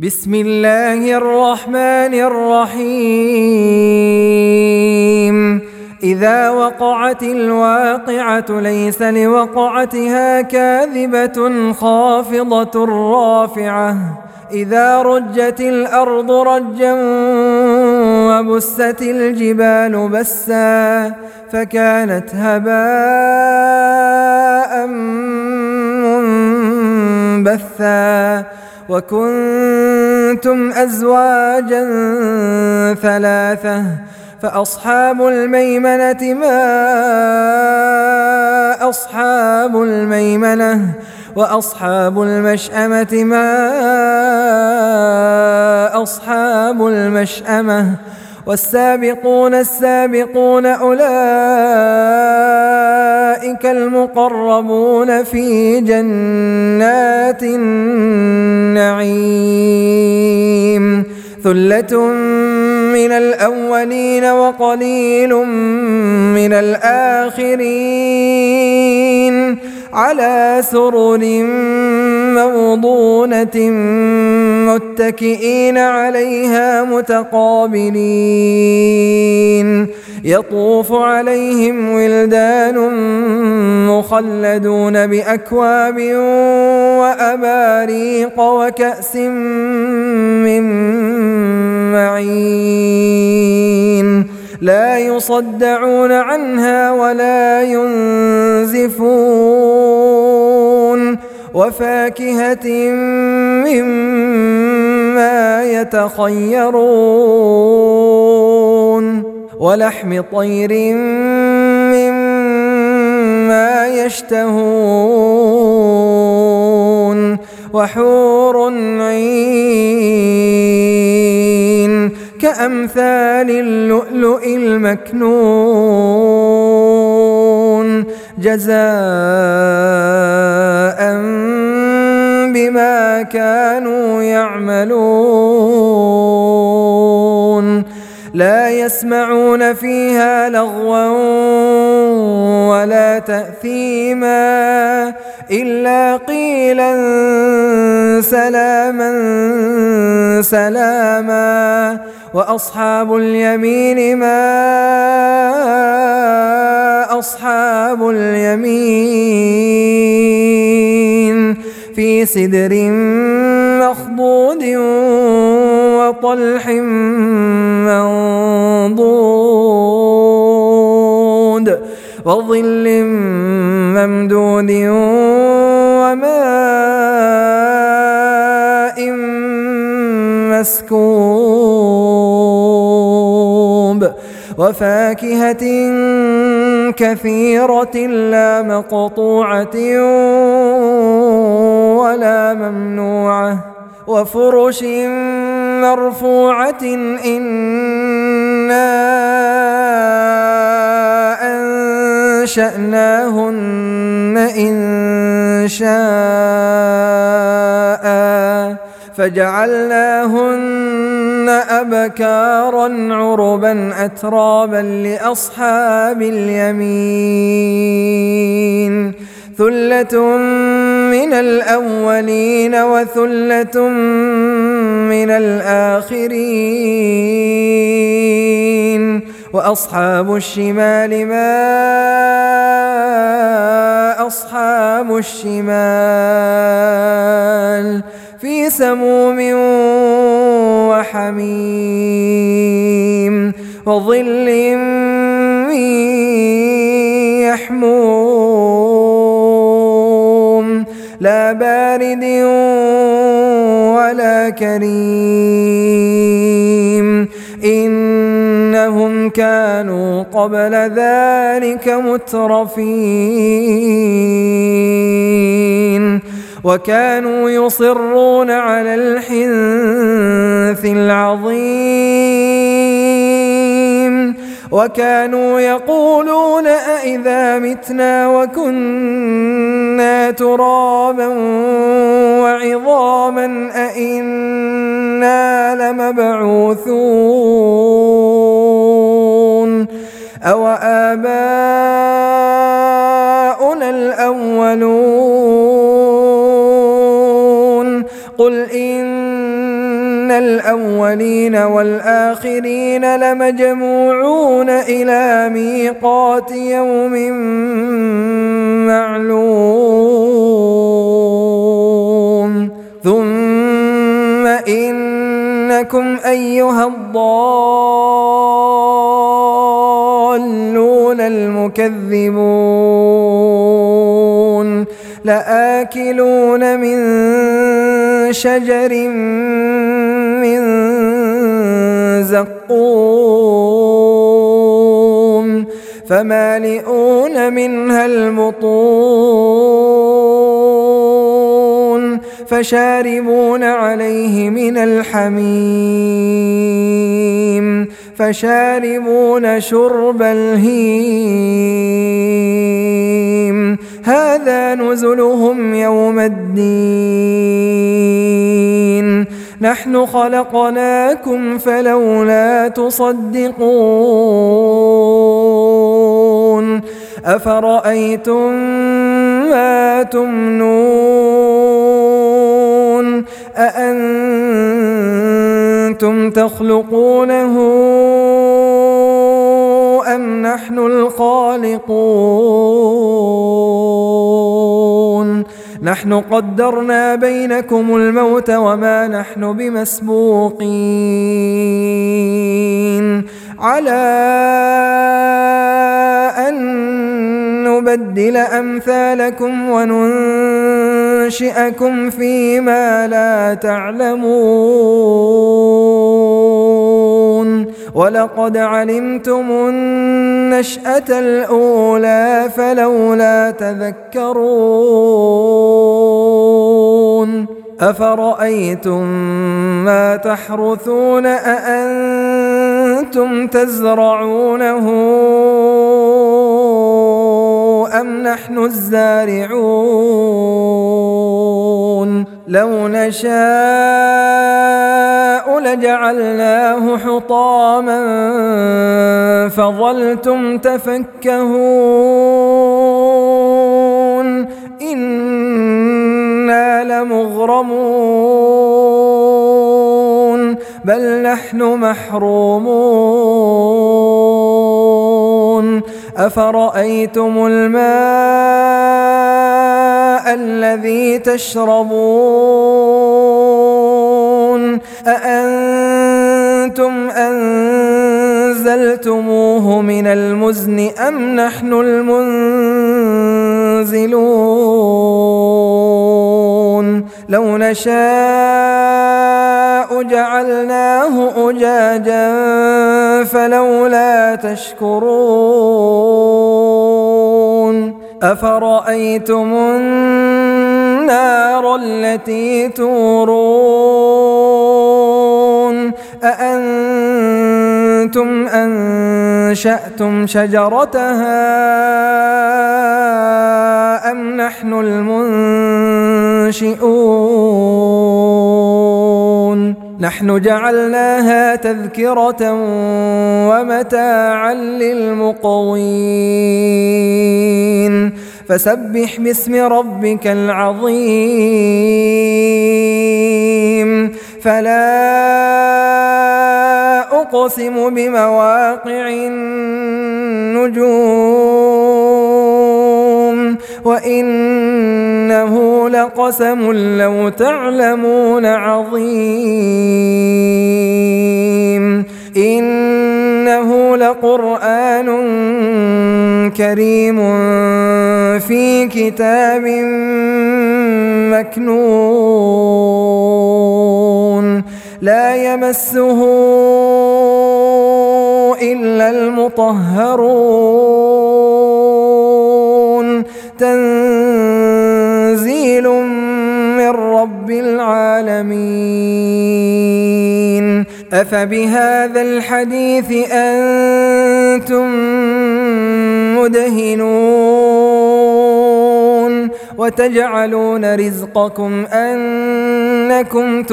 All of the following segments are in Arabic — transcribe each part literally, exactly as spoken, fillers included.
بسم الله الرحمن الرحيم إذا وقعت الواقعة ليس لوقعتها كاذبة خافضة رافعة إذا رجت الأرض رجا وبست الجبال بسا فكانت هباء منبثا وكنتم أزواجا ثلاثة فأصحاب الميمنة ما أصحاب الميمنة وأصحاب المشأمة ما أصحاب المشأمة والسابقون السابقون أولئك المقربون في جنات النعيم ثلة من الأولين وقليل من الآخرين على سرر موضونة متكئين عليها متقابلين يطوف عليهم ولدان مخلدون بأكواب وأباريق وكأس من معين لا يصدعون عنها ولا ينزفون وفاكهة مما يتخيرون ولحم طير مما يشتهون وحور عين كأمثال اللؤلؤ المكنون جزاء بما كانوا يعملون لا يسمعون فيها لغوا ولا تأثيما إلا قيلا سلاما سلاما وأصحاب اليمين ما أصحاب اليمين في سدر مخضود وطلح منضود وظل ممدود وماء مسكوب وفاكهة كثيرة لا مقطوعة ولا ممنوعة وفرش مرفوعة إنا أنشأناهن إن شاء فجعلناهن أبكارا عربا أترابا لأصحاب اليمين ثلة من الأولين وثلة من الآخرين وأصحاب الشمال ما أصحاب الشمال في سموم وحميم وظل من يحموم لا بارد ولا كريم إنهم كانوا قبل ذلك مترفين وكانوا يصرون على الحنث العظيم وكانوا يقولون أئذا متنا وكنا ترابا وعظاما أئنا لمبعوثون أو آباؤنا الأولون قل إن الأولين والآخرين لمجموعون إلى ميقات يوم معلوم ثم إنكم أيها الضالون المكذبون لآكلون من شجر من زقوم فمالئون منها البطون فشاربون عليه من الحميم فشاربون شرب الهيم هذا نزلهم يوم الدين نحن خلقناكم فلولا تصدقون أفرأيتم ما تمنون أأنتم تخلقونه أم نحن الخالقون نحن قدرنا بينكم الموت وما نحن بمسبوقين على أن نبدل أمثالكم وننشئكم فيما لا تعلمون ولقد علمتم النشأة الأولى فلولا تذكرون أفرأيتم ما تحرثون أأنتم تزرعونه أم نحن الزارعون لو نشاء لجعلناه حطاما فظلتم تفكهون إنا لمغرمون بل نحن محرومون أفرأيتم الماء الذي تشربون أأنتم أنزلتموه من المزن أم نحن المنزلون لو نشاء جعلناه أجاجا فلولا تشكرون أفرأيتم النار التي تورون أأنتم أنشأتم شجرتها أم نحن المنشئون نحن جعلناها تذكرة ومتاعا للمقوين فسبح باسم ربك العظيم فلا أقسم بمواقع النجوم وإنه لقسم لو تعلمون عظيم إنه لقرآن كريم في كتاب مكنون لا يمسه إلا المطهرون تنزيل من رب العالمين أفبهذا الحديث أنتم مدهنون وتجعلون رزقكم أنكم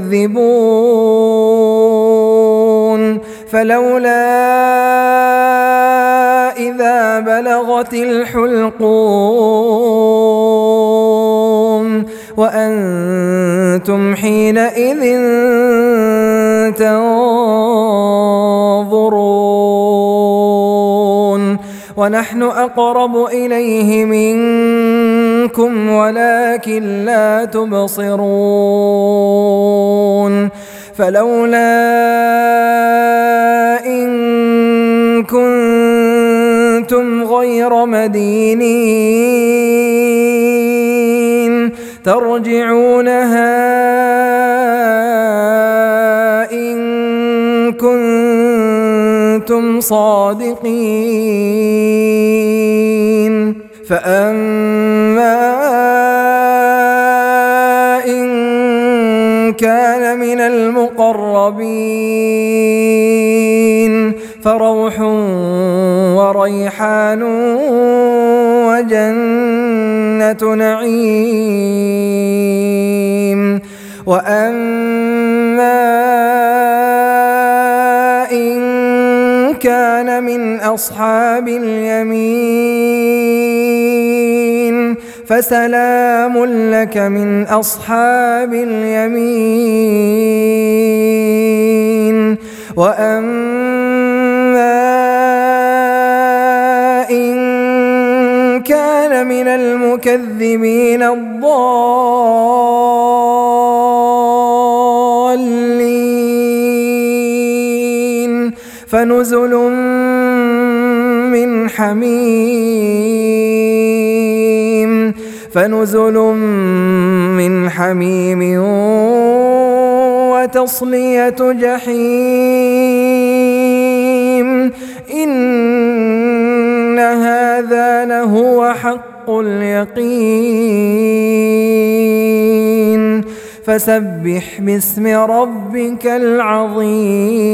تكذبون فلولا إذا بلغت الحلقوم وأنتم حينئذ تنظرون ونحن أقرب إليه منكم ولكن لا تبصرون فلولا إن كنتم غير مدينين ترجعونها إن كنتم صادقين فأما إن كان من المقربين فروح وريحان وجنة نعيم وأما إن كان من أصحاب اليمين فسلام لك من أصحاب اليمين وأما إن كان من المكذبين الضالين فنزل من حميم فنزل من حميم وتصلية جحيم إن هذا لهو حق اليقين فسبح باسم ربك العظيم.